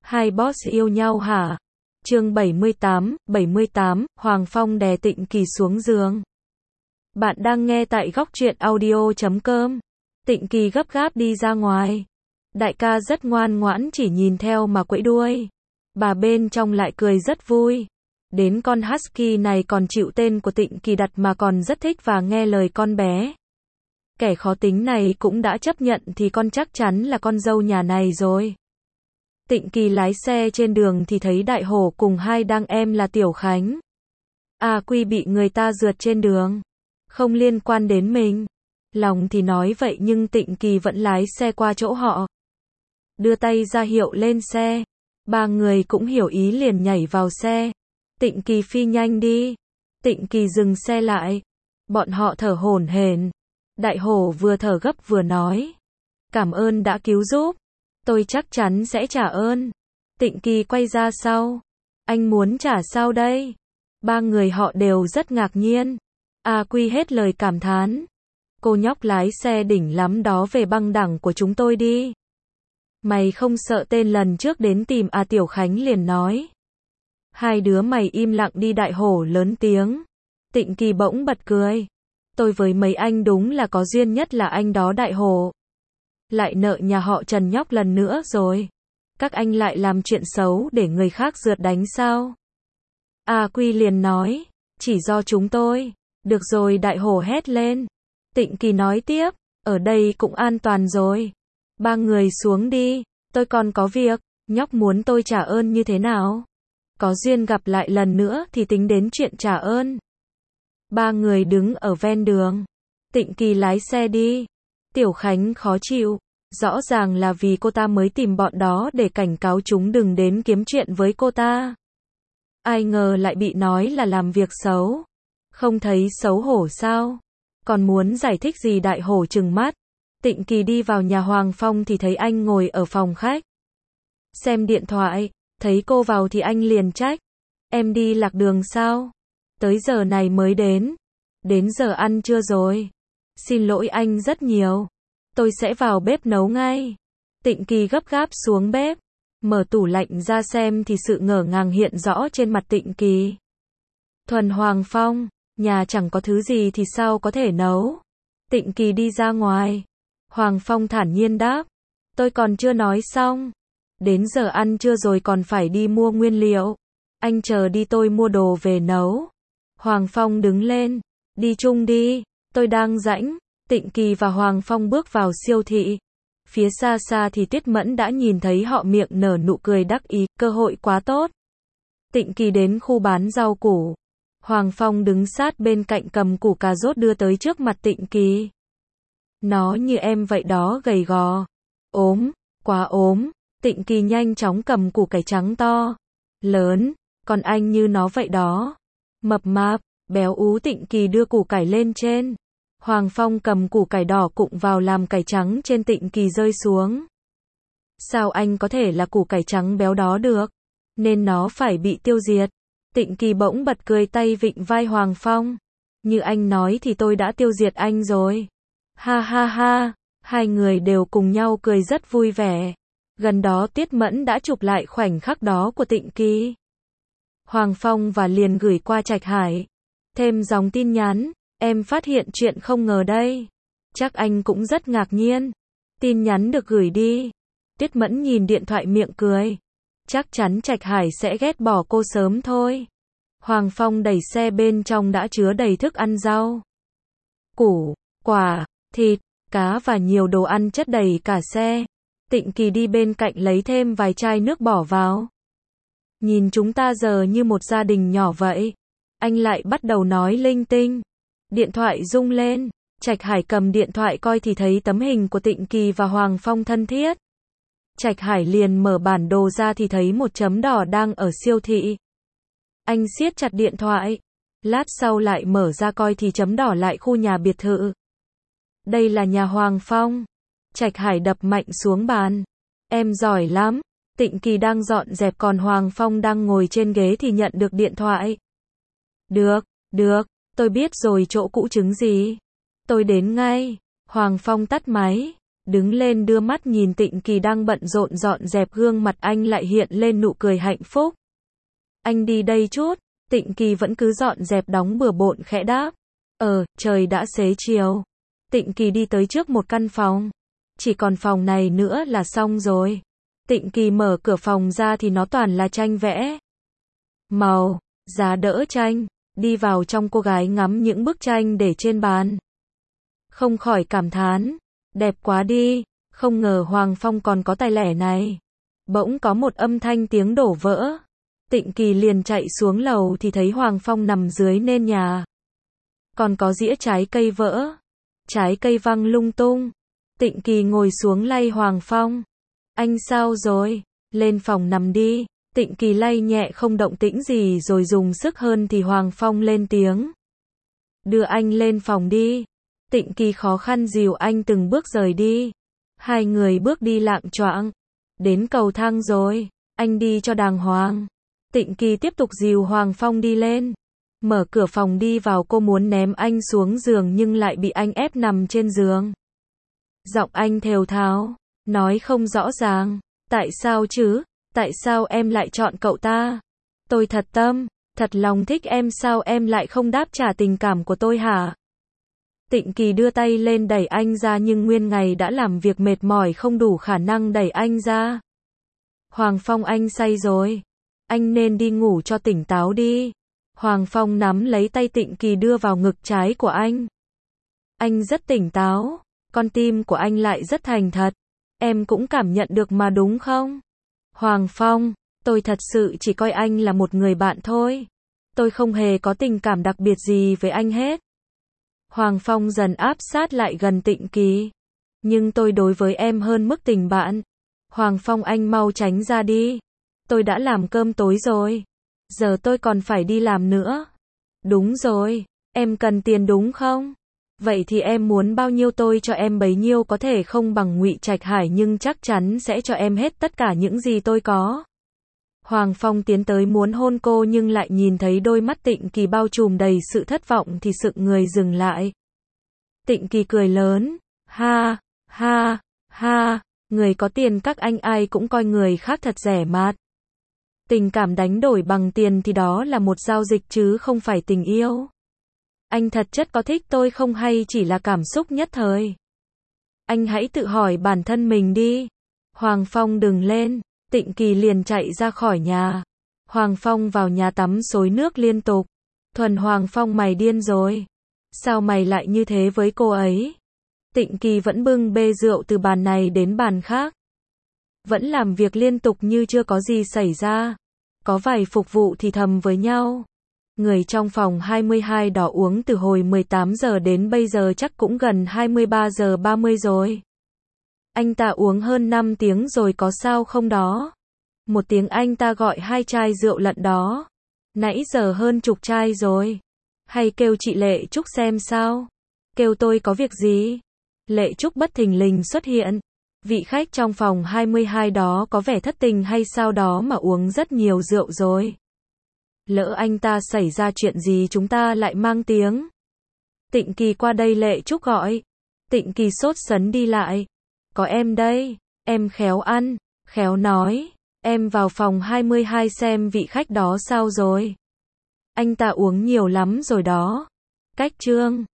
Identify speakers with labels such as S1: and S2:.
S1: Hai boss yêu nhau hả? Chương 78, Hoàng Phong đè Tịnh Kỳ xuống giường. Bạn đang nghe tại Góc Truyện Audio.com. Tịnh Kỳ gấp gáp đi ra ngoài. Đại ca rất ngoan ngoãn chỉ nhìn theo mà quẫy đuôi. Bà bên trong lại cười rất vui. Đến con husky này còn chịu tên của Tịnh Kỳ đặt mà còn rất thích và nghe lời con bé. Kẻ khó tính này cũng đã chấp nhận thì con chắc chắn là con dâu nhà này rồi. Tịnh Kỳ lái xe trên đường thì thấy Đại Hổ cùng hai đàn em là Tiểu Khánh. Quy bị người ta rượt trên đường. Không liên quan đến mình. Lòng thì nói vậy nhưng Tịnh Kỳ vẫn lái xe qua chỗ họ. Đưa tay ra hiệu lên xe. Ba người cũng hiểu ý liền nhảy vào xe. Tịnh Kỳ phi nhanh đi. Tịnh Kỳ dừng xe lại. Bọn họ thở hổn hển. Đại Hổ vừa thở gấp vừa nói. Cảm ơn đã cứu giúp. Tôi chắc chắn sẽ trả ơn. Tịnh Kỳ quay ra sau. Anh muốn trả sao đây? Ba người họ đều rất ngạc nhiên. Quy hết lời cảm thán. Cô nhóc lái xe đỉnh lắm đó, về băng đẳng của chúng tôi đi. Mày không sợ tên lần trước đến tìm Tiểu Khánh liền nói. Hai đứa mày im lặng đi, Đại Hổ lớn tiếng. Tịnh Kỳ bỗng bật cười. Tôi với mấy anh đúng là có duyên, nhất là anh đó Đại Hổ. Lại nợ nhà họ Trần nhóc lần nữa rồi. Các anh lại làm chuyện xấu để người khác rượt đánh sao? Quy liền nói. Chỉ do chúng tôi. Được rồi, Đại Hổ hét lên. Tịnh Kỳ nói tiếp. Ở đây cũng an toàn rồi. Ba người xuống đi. Tôi còn có việc. Nhóc muốn tôi trả ơn như thế nào? Có duyên gặp lại lần nữa thì tính đến chuyện trả ơn. Ba người đứng ở ven đường. Tịnh Kỳ lái xe đi. Tiểu Khánh khó chịu. Rõ ràng là vì cô ta mới tìm bọn đó để cảnh cáo chúng đừng đến kiếm chuyện với cô ta. Ai ngờ lại bị nói là làm việc xấu. Không thấy xấu hổ sao? Còn muốn giải thích gì? Đại Hổ trừng mắt. Tịnh Kỳ đi vào nhà Hoàng Phong thì thấy anh ngồi ở phòng khách. Xem điện thoại. Thấy cô vào thì anh liền trách. Em đi lạc đường sao? Tới giờ này mới đến. Đến giờ ăn trưa rồi. Xin lỗi anh rất nhiều. Tôi sẽ vào bếp nấu ngay. Tịnh Kỳ gấp gáp xuống bếp. Mở tủ lạnh ra xem thì sự ngỡ ngàng hiện rõ trên mặt Tịnh Kỳ. Thuần Hoàng Phong, nhà chẳng có thứ gì thì sao có thể nấu? Tịnh Kỳ đi ra ngoài. Hoàng Phong thản nhiên đáp. Tôi còn chưa nói xong. Đến giờ ăn trưa rồi còn phải đi mua nguyên liệu. Anh chờ đi, tôi mua đồ về nấu. Hoàng Phong đứng lên. Đi chung đi, tôi đang rảnh. Tịnh Kỳ và Hoàng Phong bước vào siêu thị. Phía xa xa thì Tuyết Mẫn đã nhìn thấy họ, miệng nở nụ cười đắc ý, cơ hội quá tốt. Tịnh Kỳ đến khu bán rau củ. Hoàng Phong đứng sát bên cạnh cầm củ cà rốt đưa tới trước mặt Tịnh Kỳ. Nó như em vậy đó, gầy gò. Ốm, quá ốm. Tịnh Kỳ nhanh chóng cầm củ cải trắng to, lớn, còn anh như nó vậy đó. Mập mạp, béo ú. Tịnh Kỳ đưa củ cải lên trên. Hoàng Phong cầm củ cải đỏ cụng vào làm cải trắng trên Tịnh Kỳ rơi xuống. Sao anh có thể là củ cải trắng béo đó được? Nên nó phải bị tiêu diệt. Tịnh Kỳ bỗng bật cười, tay vịn vai Hoàng Phong. Như anh nói thì tôi đã tiêu diệt anh rồi. Ha ha ha, hai người đều cùng nhau cười rất vui vẻ. Gần đó Tuyết Mẫn đã chụp lại khoảnh khắc đó của Tịnh Kỳ. Hoàng Phong và liền gửi qua Trạch Hải. Thêm dòng tin nhắn. Em phát hiện chuyện không ngờ đây. Chắc anh cũng rất ngạc nhiên. Tin nhắn được gửi đi. Tuyết Mẫn nhìn điện thoại miệng cười. Chắc chắn Trạch Hải sẽ ghét bỏ cô sớm thôi. Hoàng Phong đẩy xe, bên trong đã chứa đầy thức ăn, rau, củ, quả, thịt, cá và nhiều đồ ăn chất đầy cả xe. Tịnh Kỳ đi bên cạnh lấy thêm vài chai nước bỏ vào. Nhìn chúng ta giờ như một gia đình nhỏ vậy. Anh lại bắt đầu nói linh tinh. Điện thoại rung lên. Trạch Hải cầm điện thoại coi thì thấy tấm hình của Tịnh Kỳ và Hoàng Phong thân thiết. Trạch Hải liền mở bản đồ ra thì thấy một chấm đỏ đang ở siêu thị. Anh siết chặt điện thoại. Lát sau lại mở ra coi thì chấm đỏ lại khu nhà biệt thự. Đây là nhà Hoàng Phong. Trạch Hải đập mạnh xuống bàn. Em giỏi lắm. Tịnh Kỳ đang dọn dẹp còn Hoàng Phong đang ngồi trên ghế thì nhận được điện thoại. Được, tôi biết rồi, chỗ cũ trứng gì. Tôi đến ngay. Hoàng Phong tắt máy. Đứng lên đưa mắt nhìn Tịnh Kỳ đang bận rộn dọn dẹp, gương mặt anh lại hiện lên nụ cười hạnh phúc. Anh đi đây chút. Tịnh Kỳ vẫn cứ dọn dẹp đóng bừa bộn khẽ đáp. Trời đã xế chiều. Tịnh Kỳ đi tới trước một căn phòng. Chỉ còn phòng này nữa là xong rồi. Tịnh Kỳ mở cửa phòng ra thì nó toàn là tranh vẽ. Màu, giá đỡ tranh. Đi vào trong, cô gái ngắm những bức tranh để trên bàn. Không khỏi cảm thán. Đẹp quá đi. Không ngờ Hoàng Phong còn có tài lẻ này. Bỗng có một âm thanh tiếng đổ vỡ. Tịnh Kỳ liền chạy xuống lầu thì thấy Hoàng Phong nằm dưới nền nhà. Còn có dĩa trái cây vỡ. Trái cây văng lung tung. Tịnh Kỳ ngồi xuống lay Hoàng Phong. Anh sao rồi? Lên phòng nằm đi. Tịnh Kỳ lay nhẹ không động tĩnh gì rồi dùng sức hơn thì Hoàng Phong lên tiếng. Đưa anh lên phòng đi. Tịnh Kỳ khó khăn dìu anh từng bước rời đi. Hai người bước đi lạng choạng. Đến cầu thang rồi. Anh đi cho đàng hoàng. Tịnh Kỳ tiếp tục dìu Hoàng Phong đi lên. Mở cửa phòng đi vào, cô muốn ném anh xuống giường nhưng lại bị anh ép nằm trên giường. Giọng anh thều thào, nói không rõ ràng. Tại sao chứ? Tại sao em lại chọn cậu ta? Tôi thật lòng thích em, sao em lại không đáp trả tình cảm của tôi hả? Tịnh Kỳ đưa tay lên đẩy anh ra nhưng nguyên ngày đã làm việc mệt mỏi không đủ khả năng đẩy anh ra. Hoàng Phong, anh say rồi. Anh nên đi ngủ cho tỉnh táo đi. Hoàng Phong nắm lấy tay Tịnh Kỳ đưa vào ngực trái của anh. Anh rất tỉnh táo. Con tim của anh lại rất thành thật. Em cũng cảm nhận được mà đúng không? Hoàng Phong, tôi thật sự chỉ coi anh là một người bạn thôi. Tôi không hề có tình cảm đặc biệt gì với anh hết. Hoàng Phong dần áp sát lại gần Tịnh Kỳ. Nhưng tôi đối với em hơn mức tình bạn. Hoàng Phong, anh mau tránh ra đi. Tôi đã làm cơm tối rồi. Giờ tôi còn phải đi làm nữa. Đúng rồi, em cần tiền đúng không? Vậy thì em muốn bao nhiêu tôi cho em bấy nhiêu, có thể không bằng Ngụy Trạch Hải nhưng chắc chắn sẽ cho em hết tất cả những gì tôi có. Hoàng Phong tiến tới muốn hôn cô nhưng lại nhìn thấy đôi mắt Tịnh Kỳ bao trùm đầy sự thất vọng thì sững người dừng lại. Tịnh Kỳ cười lớn, ha, ha, ha, người có tiền các anh ai cũng coi người khác thật rẻ mạt. Tình cảm đánh đổi bằng tiền thì đó là một giao dịch chứ không phải tình yêu. Anh thật chất có thích tôi không hay chỉ là cảm xúc nhất thời? Anh hãy tự hỏi bản thân mình đi. Hoàng Phong đừng lên. Tịnh Kỳ liền chạy ra khỏi nhà. Hoàng Phong vào nhà tắm xối nước liên tục. Thuần Hoàng Phong, mày điên rồi. Sao mày lại như thế với cô ấy? Tịnh Kỳ vẫn bưng bê rượu từ bàn này đến bàn khác. Vẫn làm việc liên tục như chưa có gì xảy ra. Có vài phục vụ thì thầm với nhau. Người trong phòng 22 đó uống từ hồi 18 giờ đến bây giờ chắc cũng gần 23 giờ 30 rồi. Anh ta uống hơn 5 tiếng rồi có sao không đó? Một tiếng anh ta gọi 2 chai rượu lận đó. Nãy giờ hơn chục chai rồi. Hay kêu chị Lệ Trúc xem sao? Kêu tôi có việc gì? Lệ Trúc bất thình lình xuất hiện. Vị khách trong phòng 22 đó có vẻ thất tình hay sao đó mà uống rất nhiều rượu rồi. Lỡ anh ta xảy ra chuyện gì chúng ta lại mang tiếng. Tịnh Kỳ qua đây, Lệ Trúc gọi. Tịnh Kỳ sốt sấn đi lại. Có em đây, em khéo ăn, khéo nói. Em vào phòng 22 xem vị khách đó sao rồi. Anh ta uống nhiều lắm rồi đó. Cách chương